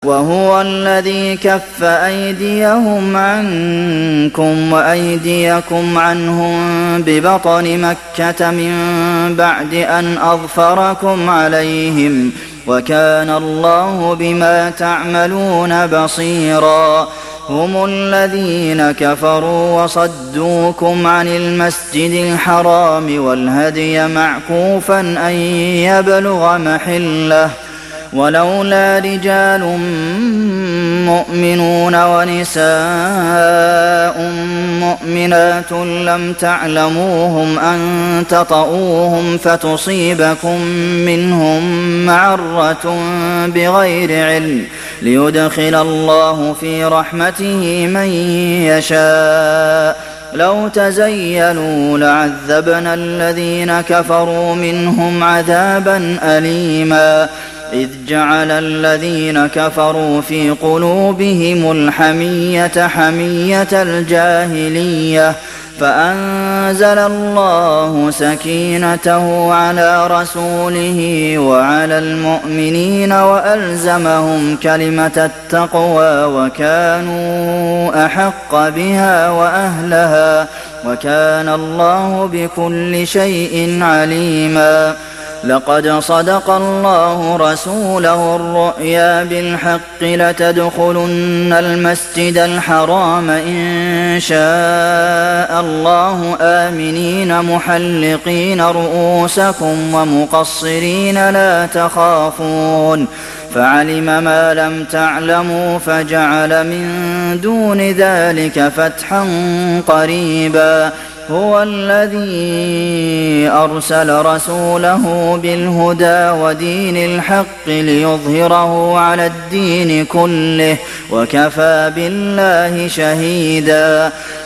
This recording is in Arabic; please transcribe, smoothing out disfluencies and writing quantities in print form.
وهو الذي كف أيديهم عنكم وأيديكم عنهم ببطن مكة من بعد أن أظفركم عليهم وكان الله بما تعملون بصيرا هم الذين كفروا وصدوكم عن المسجد الحرام والهدي معكوفا أن يبلغ محله ولولا رجال مؤمنون ونساء مؤمنات لم تعلموهم أن تطؤوهم فتصيبكم منهم معرة بغير علم ليدخل الله في رحمته من يشاء لو تزيلوا لعذبنا الذين كفروا منهم عذابا أليما إذ جعل الذين كفروا في قلوبهم الحمية حمية الجاهلية فأنزل الله سكينته على رسوله وعلى المؤمنين وألزمهم كلمة التقوى وكانوا أحق بها وأهلها وكان الله بكل شيء عليما لقد صدق الله رسوله الرؤيا بالحق لتدخلن المسجد الحرام إن شاء الله آمنين محلقين رؤوسكم ومقصرين لا تخافون فعلم ما لم تعلموا فجعل من دون ذلك فتحا قريبا هو الذي أرسل رسوله بالهدى ودين الحق ليظهره على الدين كله وكفى بالله شهيدا